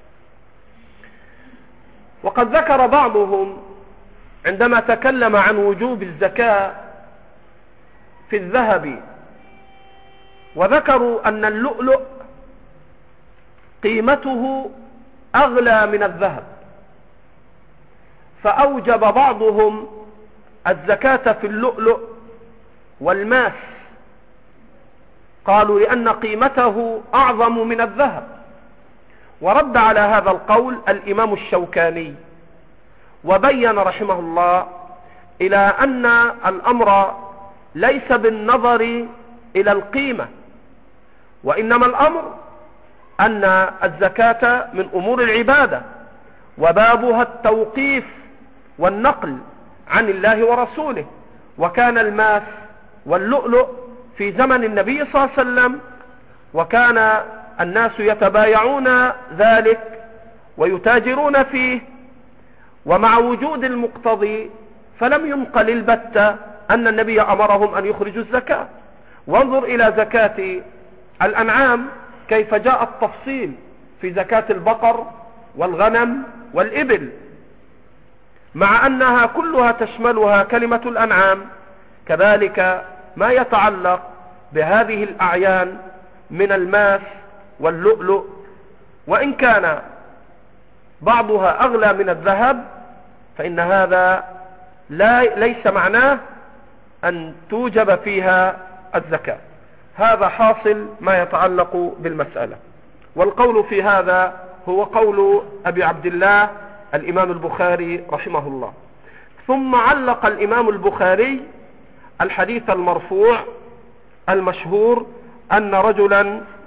وقد ذكر بعضهم عندما تكلم عن وجوب الزكاة في الذهب، وذكروا أن اللؤلؤ قيمته أغلى من الذهب، فأوجب بعضهم الزكاة في اللؤلؤ والماس، قالوا لأن قيمته أعظم من الذهب. ورد على هذا القول الإمام الشوكاني، وبين رحمه الله إلى أن الأمر ليس بالنظر إلى القيمة، وإنما الأمر أن الزكاة من أمور العبادة، وبابها التوقيف والنقل عن الله ورسوله. وكان الماس واللؤلؤ في زمن النبي صلى الله عليه وسلم، وكان الناس يتبايعون ذلك ويتاجرون فيه، ومع وجود المقتضي فلم ينقل البتة أن النبي أمرهم أن يخرجوا الزكاة. وانظر إلى زكاة الأنعام كيف جاء التفصيل في زكاة البقر والغنم والإبل، مع أنها كلها تشملها كلمة الأنعام. كذلك ما يتعلق بهذه الأعيان من الماس واللؤلؤ، وإن كان بعضها أغلى من الذهب، فإن هذا ليس معناه أن توجب فيها الزكاة. هذا حاصل ما يتعلق بالمسألة. والقول في هذا هو قول أبي عبد الله الإمام البخاري رحمه الله. ثم علق الإمام البخاري الحديث المرفوع المشهور أن رجلا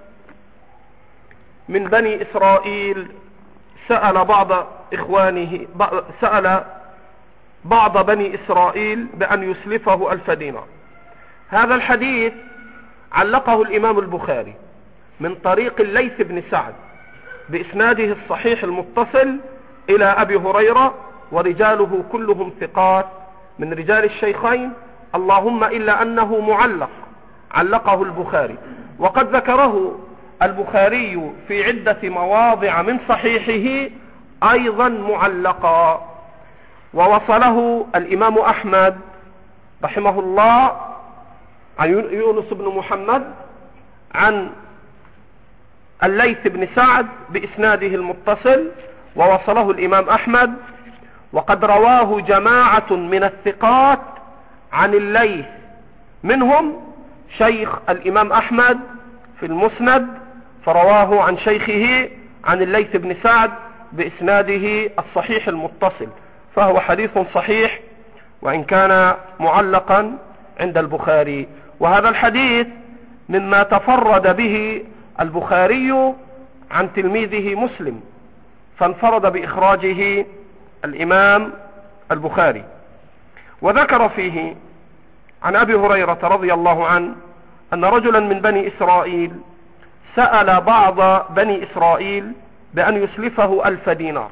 من بني إسرائيل سأل بعض إخوانه، سأل بعض بني إسرائيل بأن يسلفه 1000 دينار. هذا الحديث علقه الإمام البخاري من طريق الليث بن سعد بإسناده الصحيح المتصل إلى أبي هريرة، ورجاله كلهم ثقات من رجال الشيخين، اللهم إلا أنه معلق، علقه البخاري، وقد ذكره البخاري في عدة مواضع من صحيحه أيضا معلقا. ووصله الإمام أحمد رحمه الله عن يونس بن محمد عن الليث بن سعد بإسناده المتصل، ووصله الإمام أحمد، وقد رواه جماعة من الثقات عن الليث، منهم شيخ الإمام أحمد في المسند فرواه عن شيخه عن الليث بن سعد بإسناده الصحيح المتصل، فهو حديث صحيح وإن كان معلقا عند البخاري. وهذا الحديث مما تفرد به البخاري عن تلميذه مسلم، فانفرد بإخراجه الإمام البخاري. وذكر فيه عن أبي هريرة رضي الله عنه أن رجلا من بني إسرائيل سأل بعض بني إسرائيل بأن يسلفه 1000 دينار،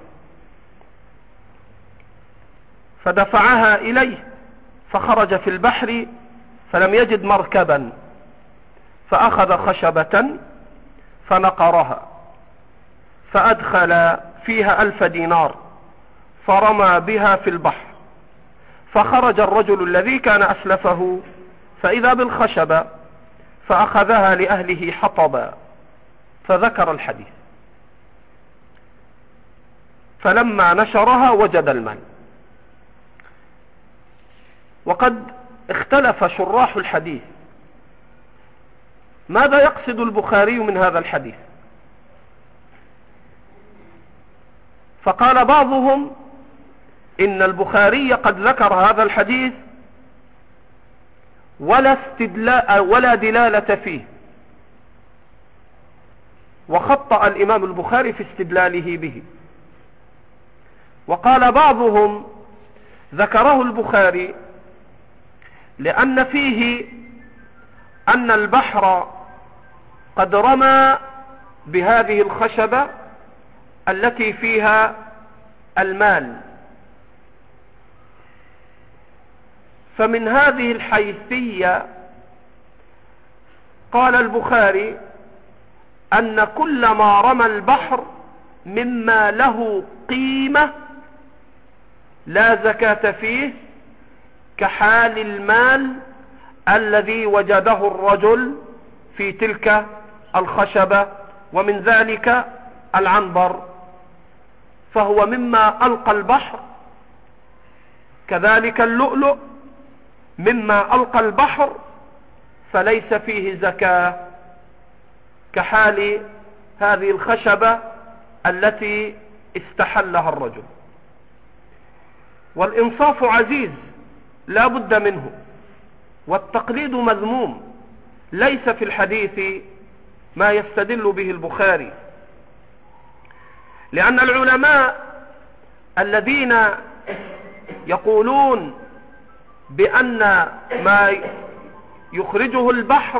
فدفعها إليه، فخرج في البحر فلم يجد مركبا، فأخذ خشبة فنقرها فأدخل فيها 1000 دينار فرمى بها في البحر، فخرج الرجل الذي كان أسلفه فإذا بالخشبة فأخذها لأهله حطبا، فذكر الحديث، فلما نشرها وجد المال. وقد اختلف شراح الحديث ماذا يقصد البخاري من هذا الحديث، فقال بعضهم إن البخاري قد ذكر هذا الحديث ولا دلالة فيه، وخطأ الإمام البخاري في استدلاله به. وقال بعضهم ذكره البخاري لأن فيه أن البحر قد رمى بهذه الخشبة التي فيها المال، فمن هذه الحيثية قال البخاري أن كل ما رمى البحر مما له قيمة لا زكاة فيه كحال المال الذي وجده الرجل في تلك الخشبة، ومن ذلك العنبر، فهو مما ألقى البحر، كذلك اللؤلؤ مما ألقى البحر فليس فيه زكاة كحال هذه الخشبة التي استحلها الرجل. والإنصاف عزيز لا بد منه، والتقليد مذموم، ليس في الحديث ما يستدل به البخاري، لأن العلماء الذين يقولون بأن ما يخرجه البحر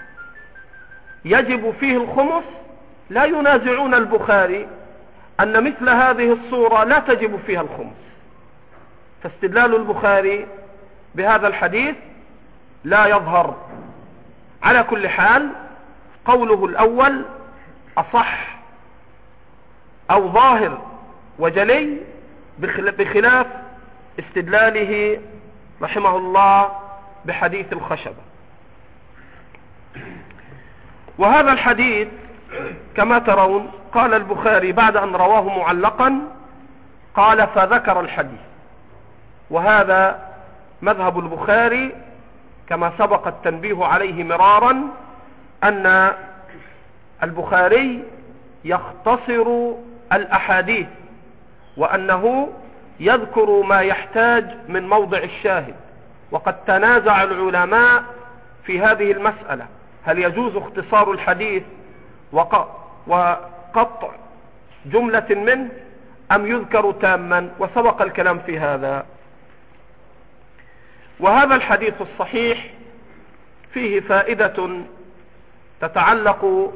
يجب فيه الخمس لا ينازعون البخاري أن مثل هذه الصورة لا تجب فيها الخمس، فاستدلال البخاري بهذا الحديث لا يظهر. على كل حال قوله الأول أصح أو ظاهر وجلي بخلاف استدلاله رحمه الله بحديث الخشبة. وهذا الحديث كما ترون قال البخاري بعد أن رواه معلقا قال فذكر الحديث، وهذا مذهب البخاري كما سبق التنبيه عليه مرارا، أن البخاري يختصر الأحاديث، وأنه يذكر ما يحتاج من موضع الشاهد. وقد تنازع العلماء في هذه المسألة، هل يجوز اختصار الحديث وقطع جملة منه أم يذكر تاما، وسبق الكلام في هذا. وهذا الحديث الصحيح فيه فائدة تتعلق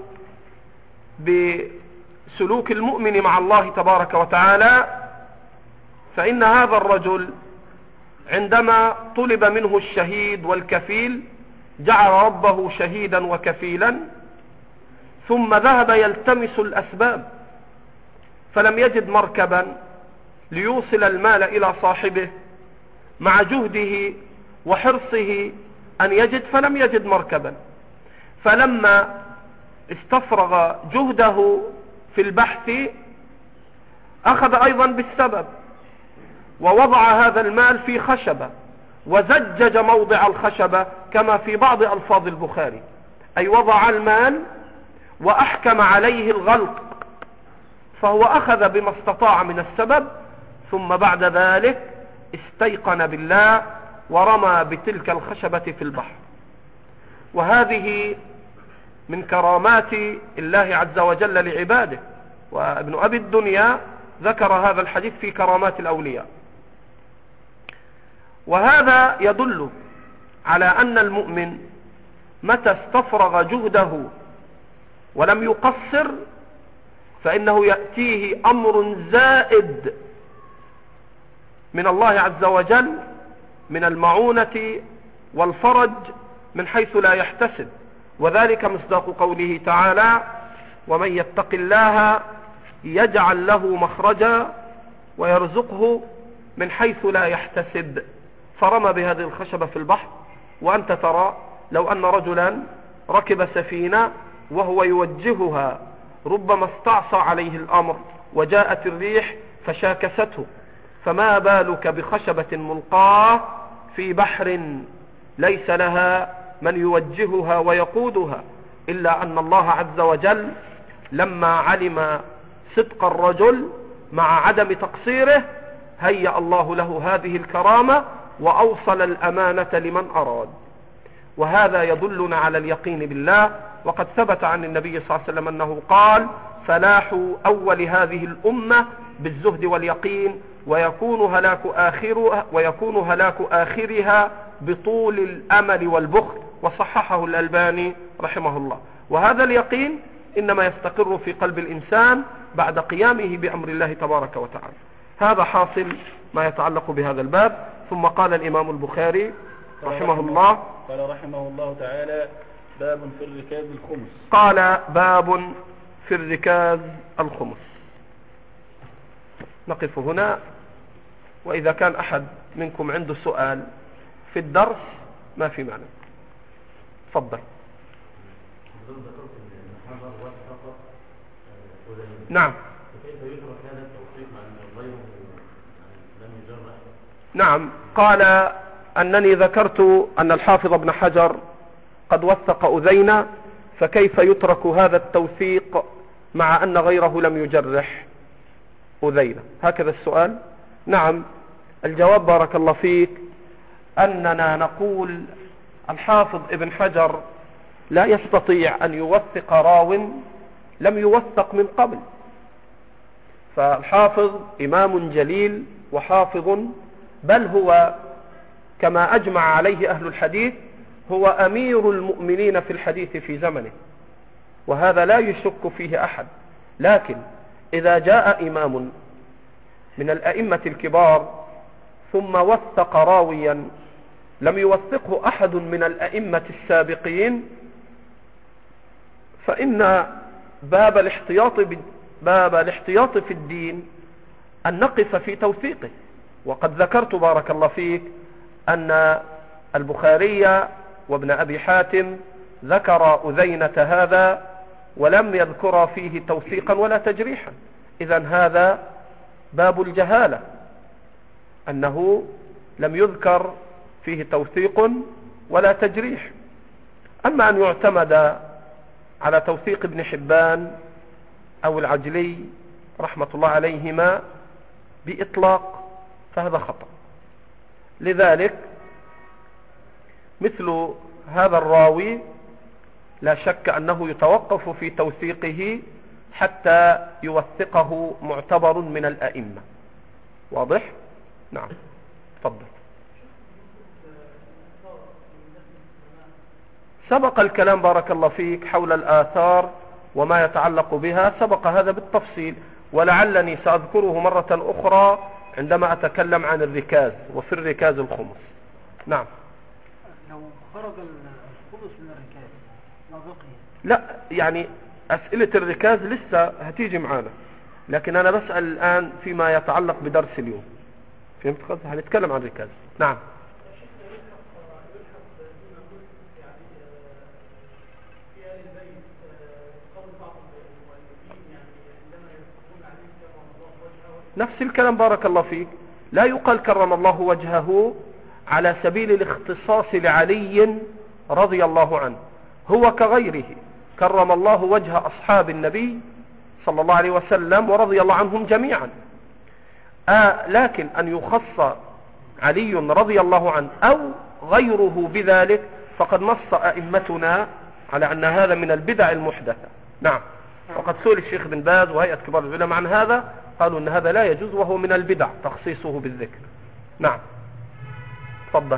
بسلوك المؤمن مع الله تبارك وتعالى. فإن هذا الرجل عندما طلب منه الشهيد والكفيل جعل ربه شهيدا وكفيلا، ثم ذهب يلتمس الأسباب فلم يجد مركبا ليوصل المال إلى صاحبه مع جهده وحرصه أن يجد، فلم يجد مركبا. فلما استفرغ جهده في البحث أخذ أيضا بالسبب ووضع هذا المال في خشبة وزجج موضع الخشبة كما في بعض ألفاظ البخاري، أي وضع المال وأحكم عليه الغلق، فهو أخذ بما استطاع من السبب، ثم بعد ذلك استيقن بالله ورمى بتلك الخشبة في البحر. وهذه من كرامات الله عز وجل لعباده، وابن أبي الدنيا ذكر هذا الحديث في كرامات الأولياء. وهذا يدل على أن المؤمن متى استفرغ جهده ولم يقصر فإنه يأتيه أمر زائد من الله عز وجل من المعونة والفرج من حيث لا يحتسب، وذلك مصداق قوله تعالى: ومن يتق الله يجعل له مخرجا ويرزقه من حيث لا يحتسب. فرمى بهذه الخشبة في البحر. وأنت ترى لو أن رجلا ركب سفينة وهو يوجهها ربما استعصى عليه الأمر وجاءت الريح فشاكسته، فما بالك بخشبة ملقاة في بحر ليس لها من يوجهها ويقودها. إلا أن الله عز وجل لما علم صدق الرجل مع عدم تقصيره هيأ الله له هذه الكرامة وأوصل الأمانة لمن أراد. وهذا يدلنا على اليقين بالله. وقد ثبت عن النبي صلى الله عليه وسلم أنه قال: فلاح أول هذه الأمة بالزهد واليقين، ويكون هلاك آخرها بطول الأمل والبخل. وصححه الألباني رحمه الله. وهذا اليقين إنما يستقر في قلب الإنسان بعد قيامه بأمر الله تبارك وتعالى. هذا حاصل ما يتعلق بهذا الباب. ثم قال الإمام البخاري رحمه الله تعالى: باب في الركاز الخمس. قال: باب في الركاز الخمس. نقف هنا، وإذا كان أحد منكم عنده سؤال في الدرس ما في معنى. تفضل. نعم. نعم. قال: أنني ذكرت أن الحافظ ابن حجر قد وثق أذينا، فكيف يترك هذا التوثيق مع أن غيره لم يجرح أذينا؟ هكذا السؤال. نعم. الجواب بارك الله فيك أننا نقول الحافظ ابن حجر لا يستطيع أن يوثق راو لم يوثق من قبل. فالحافظ إمام جليل وحافظ، بل هو كما أجمع عليه أهل الحديث هو أمير المؤمنين في الحديث في زمنه، وهذا لا يشك فيه أحد. لكن إذا جاء إمام من الأئمة الكبار ثم وثق راويا لم يوثقه أحد من الأئمة السابقين، فإن باب الاحتياط في الدين أن نقف في توثيقه. وقد ذكرت بارك الله فيك أن البخاري وابن أبي حاتم ذكر أذينة هذا ولم يذكر فيه توثيقا ولا تجريحا. إذن هذا باب الجهالة، أنه لم يذكر فيه توثيق ولا تجريح. أما أن يعتمد على توثيق ابن حبان أو العجلي رحمة الله عليهما بإطلاق فهذا خطأ. لذلك مثل هذا الراوي لا شك أنه يتوقف في توثيقه حتى يوثقه معتبر من الأئمة. واضح؟ نعم. تفضل. سبق الكلام بارك الله فيك حول الآثار وما يتعلق بها، سبق هذا بالتفصيل، ولعلني سأذكره مرة أخرى عندما أتكلم عن الركاز، وفي الركاز الخمس. نعم. لو خرج الخمس من الركاز ما بقي؟ لا، يعني أسئلة الركاز لسه هتيجي معانا، لكن أنا بسأل الآن فيما يتعلق بدرس اليوم. فهمت قصدي؟ هنتكلم عن الركاز. نعم. نفس الكلام بارك الله فيك، لا يقال كرم الله وجهه على سبيل الاختصاص لعلي رضي الله عنه، هو كغيره كرم الله وجه أصحاب النبي صلى الله عليه وسلم ورضي الله عنهم جميعا. لكن أن يخص علي رضي الله عنه أو غيره بذلك فقد نص أئمتنا على أن هذا من البدع المحدثة. نعم. وقد سئل الشيخ بن باز وهيئة كبار العلماء عن هذا، قالوا أن هذا لا يجوز وهو من البدع تخصيصه بالذكر. نعم. تفضل.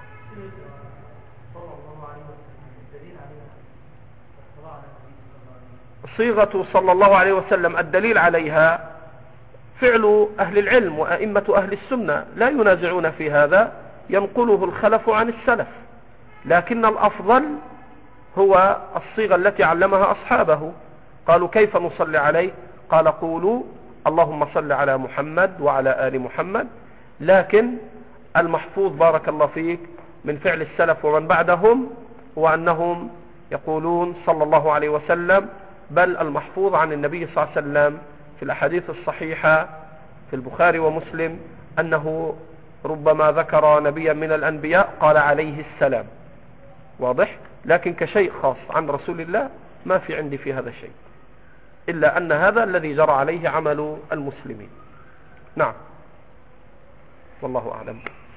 صيغة صلى الله عليه وسلم الدليل عليها فعل أهل العلم وأئمة أهل السنة، لا ينازعون في هذا، ينقله الخلف عن السلف، لكن الأفضل هو الصيغة التي علمها أصحابه. قالوا كيف نصلي عليه؟ قال قولوا اللهم صل على محمد وعلى آل محمد. لكن المحفوظ بارك الله فيك من فعل السلف ومن بعدهم هو أنهم يقولون صلى الله عليه وسلم، بل المحفوظ عن النبي صلى الله عليه وسلم في الأحاديث الصحيحة في البخاري ومسلم أنه ربما ذكر نبيا من الأنبياء قال عليه السلام. واضح؟ لكن كشيء خاص عن رسول الله ما في عندي في هذا شيء، إلا أن هذا الذي جرى عليه عمل المسلمين. نعم، والله أعلم.